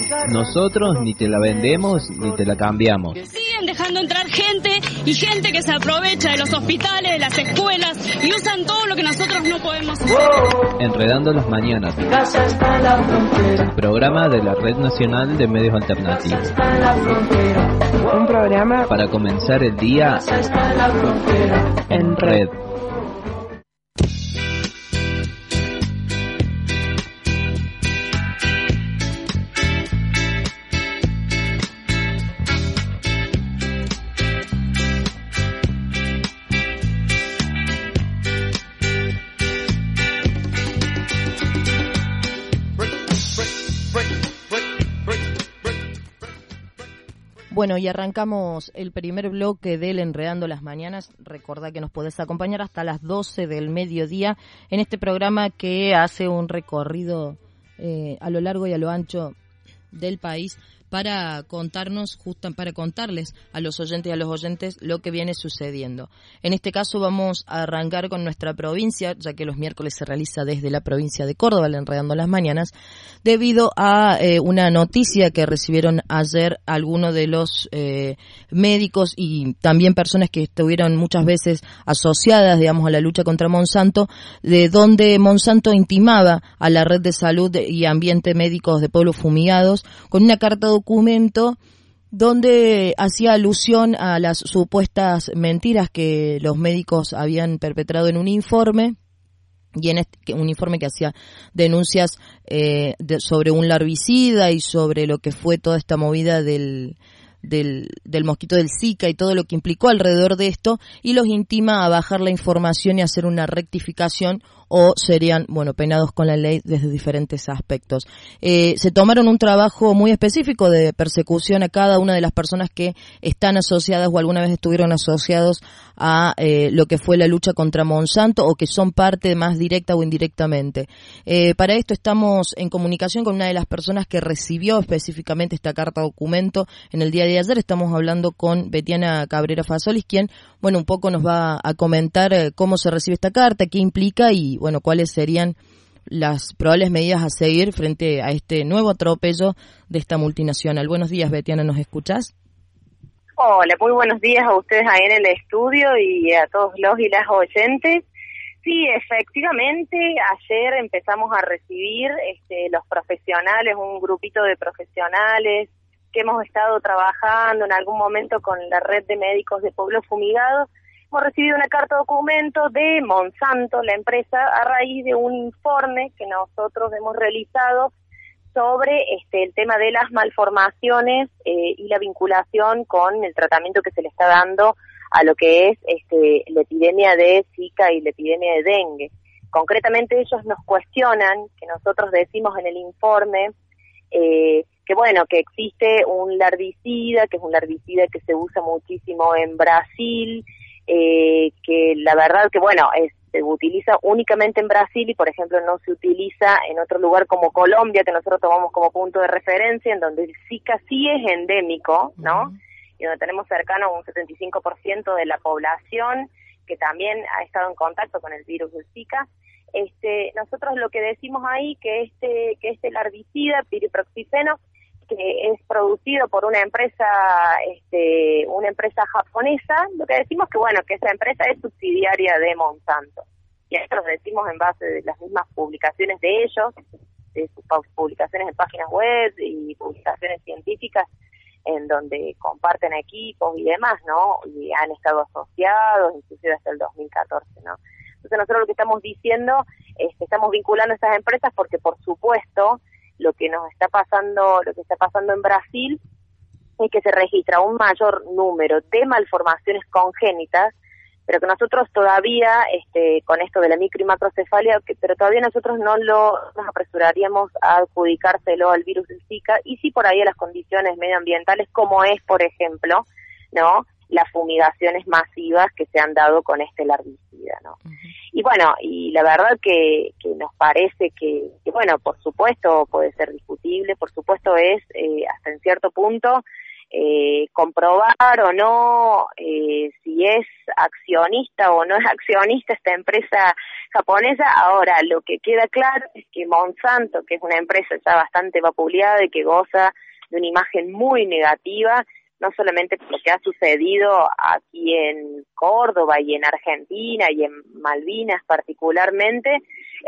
Nosotros ni te la vendemos ni te la cambiamos. Siguen dejando entrar gente y gente que se aprovecha de los hospitales, de las escuelas y usan todo lo que nosotros no podemos hacer. Enredando las mañanas. El programa de la Red Nacional de Medios Alternativos. Un programa para comenzar el día en red. Bueno, y arrancamos el primer bloque del Enredando las Mañanas. Recordá que nos podés acompañar hasta las 12 del mediodía en este programa que hace un recorrido a lo largo y a lo ancho del país para contarles a los oyentes y a los oyentes lo que viene sucediendo. En este caso vamos a arrancar con nuestra provincia, ya que los miércoles se realiza desde la provincia de Córdoba, el Enredando las Mañanas, debido a una noticia que recibieron ayer algunos de los médicos y también personas que estuvieron muchas veces asociadas, digamos, a la lucha contra Monsanto, de donde Monsanto intimaba a la Red de Salud y Ambiente Médicos de Pueblos Fumigados con una carta documento donde hacía alusión a las supuestas mentiras que los médicos habían perpetrado en un informe, y en un informe que hacía denuncias sobre un larvicida y sobre lo que fue toda esta movida del mosquito del Zika y todo lo que implicó alrededor de esto, y los intima a bajar la información y hacer una rectificación o serían, penados con la ley desde diferentes aspectos. Se tomaron un trabajo muy específico de persecución a cada una de las personas que están asociadas o alguna vez estuvieron asociados a lo que fue la lucha contra Monsanto o que son parte más directa o indirectamente. Para esto estamos en comunicación con una de las personas que recibió específicamente esta carta documento en el día de ayer. Estamos hablando con Betiana Cabrera Fasolis, quien, un poco nos va a comentar cómo se recibe esta carta, qué implica y, cuáles serían las probables medidas a seguir frente a este nuevo atropello de esta multinacional. Buenos días, Betiana, ¿nos escuchás? Hola, muy buenos días a ustedes ahí en el estudio y a todos los y las oyentes. Sí, efectivamente, ayer empezamos a recibir los profesionales, un grupito de profesionales que hemos estado trabajando en algún momento con la Red de Médicos de Pueblos Fumigados. Hemos recibido una carta documento de Monsanto, la empresa, a raíz de un informe que nosotros hemos realizado sobre el tema de las malformaciones y la vinculación con el tratamiento que se le está dando a lo que es la epidemia de Zika y la epidemia de dengue. Concretamente ellos nos cuestionan, que nosotros decimos en el informe, que existe un larvicida, que es un larvicida que se usa muchísimo en Brasil, que la verdad que se utiliza únicamente en Brasil y por ejemplo no se utiliza en otro lugar como Colombia, que nosotros tomamos como punto de referencia, en donde el Zika sí es endémico, ¿no? Y donde tenemos cercano a un 75% de la población que también ha estado en contacto con el virus del Zika. Nosotros lo que decimos ahí que este larvicida, piriproxifeno, que es producido por una empresa japonesa, lo que decimos que esa empresa es subsidiaria de Monsanto. Y esto lo decimos en base de las mismas publicaciones de ellos, de sus publicaciones en páginas web y publicaciones científicas en donde comparten equipos y demás, ¿no? Y han estado asociados, inclusive hasta el 2014, ¿no? Entonces nosotros lo que estamos diciendo es que estamos vinculando a estas empresas porque, por supuesto, lo que está pasando en Brasil es que se registra un mayor número de malformaciones congénitas, pero que nosotros todavía, con esto de la micro y macrocefalia, pero todavía nosotros no nos apresuraríamos a adjudicárselo al virus del Zika, y sí por ahí a las condiciones medioambientales, como es, por ejemplo, ¿no?, las fumigaciones masivas que se han dado con este larvicida, ¿no? Uh-huh. Y la verdad que nos parece que por supuesto puede ser discutible, por supuesto es hasta en cierto punto comprobar o no si es accionista o no es accionista esta empresa japonesa. Ahora, lo que queda claro es que Monsanto, que es una empresa ya bastante vapuleada y que goza de una imagen muy negativa, no solamente por lo que ha sucedido aquí en Córdoba y en Argentina y en Malvinas particularmente,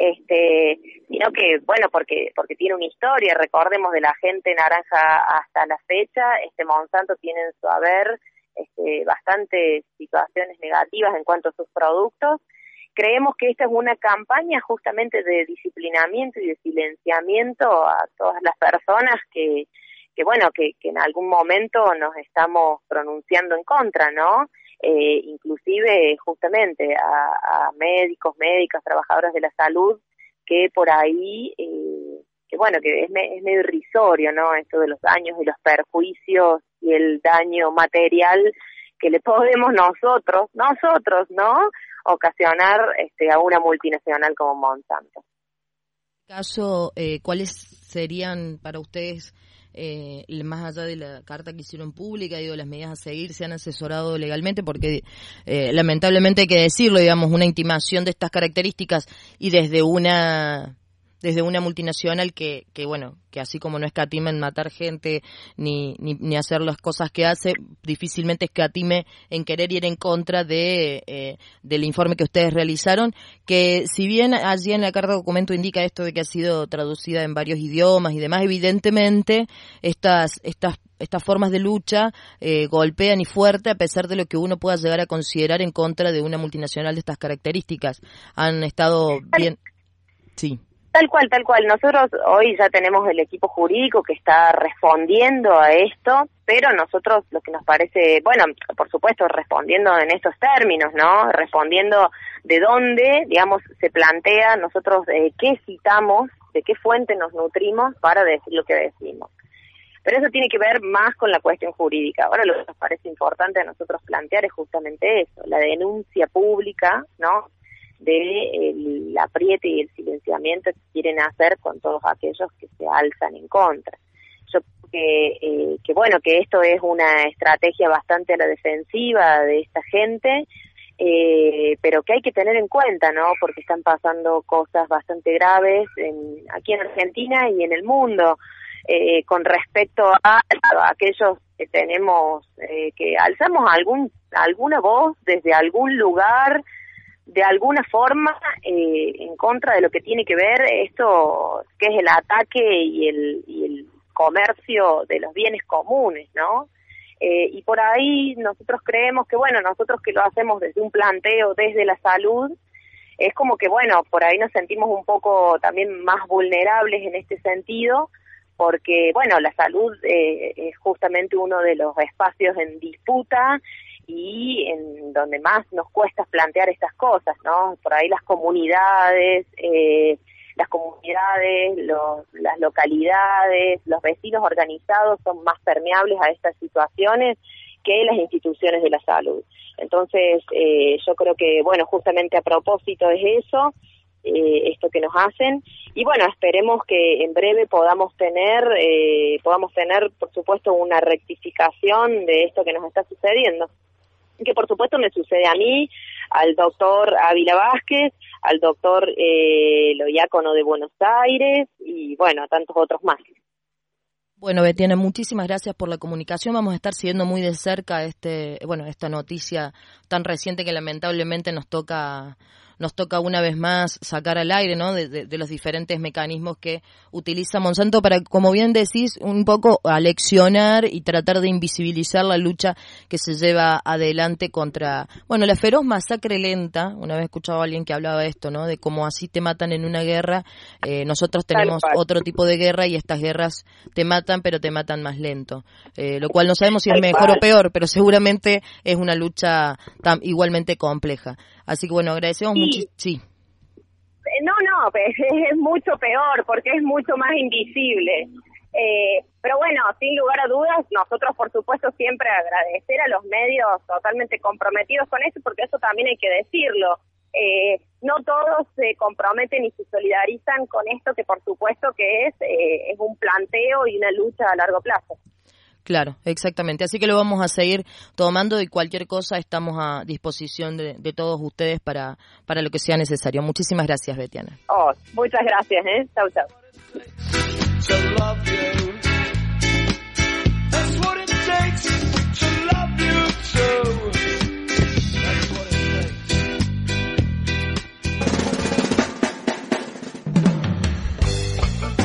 sino que, bueno, porque tiene una historia. Recordemos, de la gente naranja hasta la fecha, Monsanto tiene en su haber bastantes situaciones negativas en cuanto a sus productos. Creemos que esta es una campaña justamente de disciplinamiento y de silenciamiento a todas las personas que en algún momento nos estamos pronunciando en contra, ¿no? Inclusive justamente a médicos, médicas, trabajadoras de la salud, que por ahí, que es medio irrisorio, ¿no? Esto de los daños y los perjuicios y el daño material que le podemos nosotros, ¿no? Ocasionar a una multinacional como Monsanto. En caso, ¿cuáles serían para ustedes, más allá de la carta que hicieron pública, las medidas a seguir? ¿Se han asesorado legalmente? Porque lamentablemente hay que decirlo, digamos, una intimación de estas características y desde una multinacional que así como no escatima en matar gente ni hacer las cosas que hace, difícilmente escatime en querer ir en contra del informe que ustedes realizaron, que si bien allí en la carta de documento indica esto de que ha sido traducida en varios idiomas y demás, evidentemente estas formas de lucha golpean y fuerte, a pesar de lo que uno pueda llegar a considerar en contra de una multinacional de estas características. Han estado bien. Sí. Tal cual. Nosotros hoy ya tenemos el equipo jurídico que está respondiendo a esto, pero nosotros lo que nos parece, por supuesto, respondiendo en estos términos, ¿no? Respondiendo de dónde, digamos, se plantea nosotros qué citamos, de qué fuente nos nutrimos para decir lo que decimos. Pero eso tiene que ver más con la cuestión jurídica. Ahora lo que nos parece importante a nosotros plantear es justamente eso, la denuncia pública, ¿no?, de el apriete y el silenciamiento que quieren hacer con todos aquellos que se alzan en contra. Yo creo que esto es una estrategia bastante a la defensiva de esta gente, pero que hay que tener en cuenta, ¿no? Porque están pasando cosas bastante graves aquí en Argentina y en el mundo, con respecto a aquellos que tenemos, que alzamos alguna voz desde algún lugar, de alguna forma, en contra de lo que tiene que ver esto, que es el ataque y el comercio de los bienes comunes, ¿no? Y por ahí nosotros creemos que, nosotros que lo hacemos desde un planteo, desde la salud, es como que, por ahí nos sentimos un poco también más vulnerables en este sentido, porque, la salud es justamente uno de los espacios en disputa y en donde más nos cuesta plantear estas cosas, ¿no? Por ahí las comunidades, las localidades, los vecinos organizados son más permeables a estas situaciones que las instituciones de la salud. Entonces, yo creo que, justamente a propósito es eso, esto que nos hacen, y esperemos que en breve podamos tener, por supuesto, una rectificación de esto que nos está sucediendo, que por supuesto me sucede a mí, al doctor Ávila Vázquez, al doctor Loiácono de Buenos Aires y a tantos otros más. Bueno, Betiana, muchísimas gracias por la comunicación. Vamos a estar siguiendo muy de cerca esta noticia tan reciente que lamentablemente nos toca una vez más sacar al aire, ¿no?, de los diferentes mecanismos que utiliza Monsanto para, como bien decís, un poco aleccionar y tratar de invisibilizar la lucha que se lleva adelante contra, la feroz masacre lenta. Una vez escuchaba a alguien que hablaba de esto, ¿no?, de cómo así te matan en una guerra. Nosotros tenemos otro tipo de guerra y estas guerras te matan, pero te matan más lento. Lo cual no sabemos si es mejor o peor, pero seguramente es una lucha igualmente compleja. Así que agradecemos mucho. Sí. No, es mucho peor porque es mucho más invisible. Pero sin lugar a dudas, nosotros por supuesto siempre agradecer a los medios totalmente comprometidos con esto, porque eso también hay que decirlo. No todos se comprometen y se solidarizan con esto, que por supuesto que es un planteo y una lucha a largo plazo. Claro, exactamente. Así que lo vamos a seguir tomando y cualquier cosa estamos a disposición de todos ustedes para lo que sea necesario. Muchísimas gracias, Betiana. Muchas gracias, Chau, chau.